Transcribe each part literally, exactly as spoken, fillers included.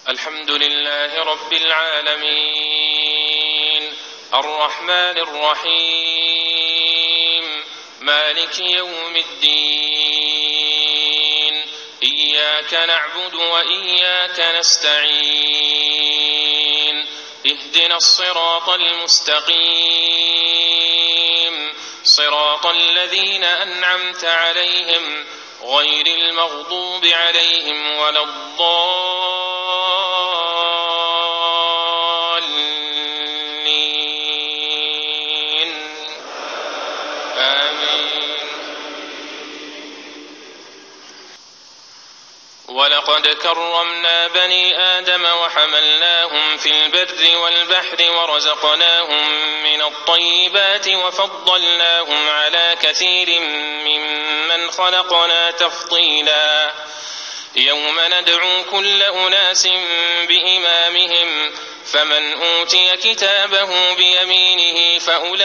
الحمد لله رب العالمين الرحمن الرحيم مالك يوم الدين إياك نعبد وإياك نستعين اهدنا الصراط المستقيم صراط الذين أنعمت عليهم غير المغضوب عليهم ولا الضالين آمين. ولقد كرمنا بني آدم وحملناهم في البر والبحر ورزقناهم من الطيبات وفضلناهم على كثير ممن خلقنا تفضيلا. يوم ندعو كل أناس بإمامهم فمن أوتي كتابه بيمينه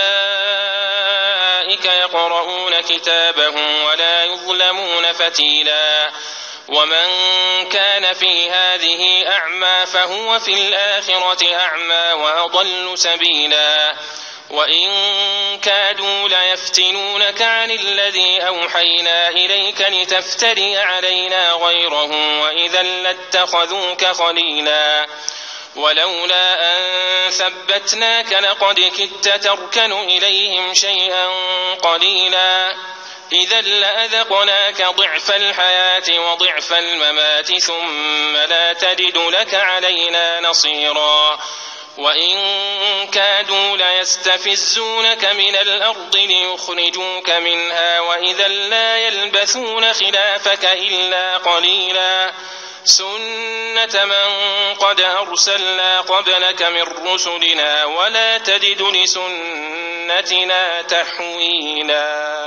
فأولئك يقرؤون كتابهم ولا يظلمون فتيلا. ومن كان في هذه أعمى فهو في الآخرة أعمى وأضل سبيلا. وإن كادوا ليفتنونك عن الذي أوحينا إليك لتفتري علينا غيره وإذا لاتخذوك خليلا. ولولا أن ثبتناك لقد كدت تركن إليهم شيئا قليلا. إذا لأذقناك ضعف الحياة وضعف الممات ثم لا تجد لك علينا نصيرا. وإن كادوا ليستفزونك من الأرض ليخرجوك منها وإذا لا يلبثون خلافك إلا قليلا. سنة من قد أرسلنا قبلك من رسلنا ولا تجد لسنتنا تحويلا.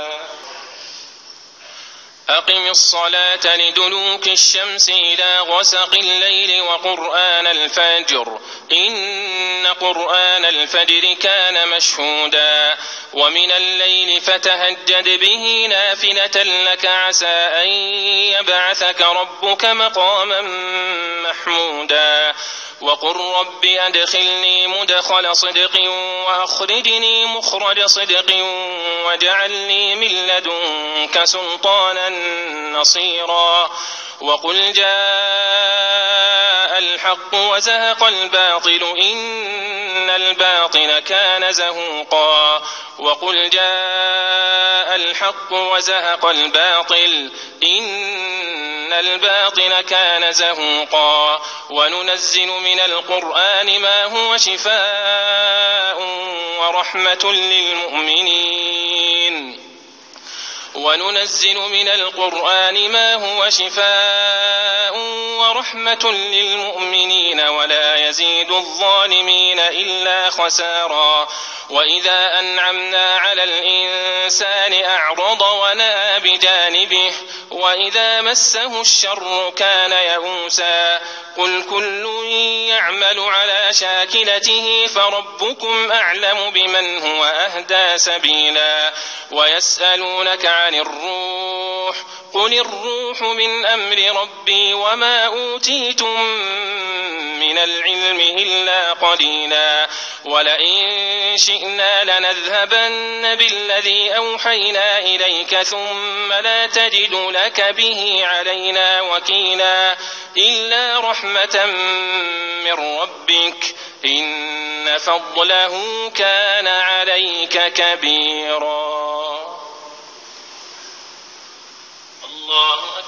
أقم الصلاة لدلوك الشمس إلى غسق الليل وقرآن الفجر إن قرآن الفجر كان مشهودا. ومن الليل فتهجد به نافلة لك عسى أن يبعثك ربك مقاما محمودا. وقل رب أدخلني مدخل صدق وأخرجني مخرج صدق واجعل لي من لدنك سلطانا نصيرا. وقل جاء الحق وزهق الباطل إن الباطل كان زهوقا. وقل جاء الحق وزهق الباطل إن الباطل كان زهوقا. وننزل من القرآن ما هو شفاء ورحمة للمؤمنين وننزل من القرآن ما هو شفاء ورحمة للمؤمنين ولا يزيد الظالمين إلا خسارا. وإذا أنعمنا على الإنسان أعرض ونأى بجانبه وإذا مسه الشر كان يئوسا. قل كل يعمل على شاكلته فربكم أعلم بمن هو أهدى سبيلا. ويسألونك عن الروح قل الروح من أمر ربي وما أوتيتم من العلم إلا قليلا. ولئن شئنا لنذهبن بالذي أوحينا إليك ثم لا تجد لك به علينا وكيلا إلا رحمة من ربك إن فضله كان عليك كبيرا. الله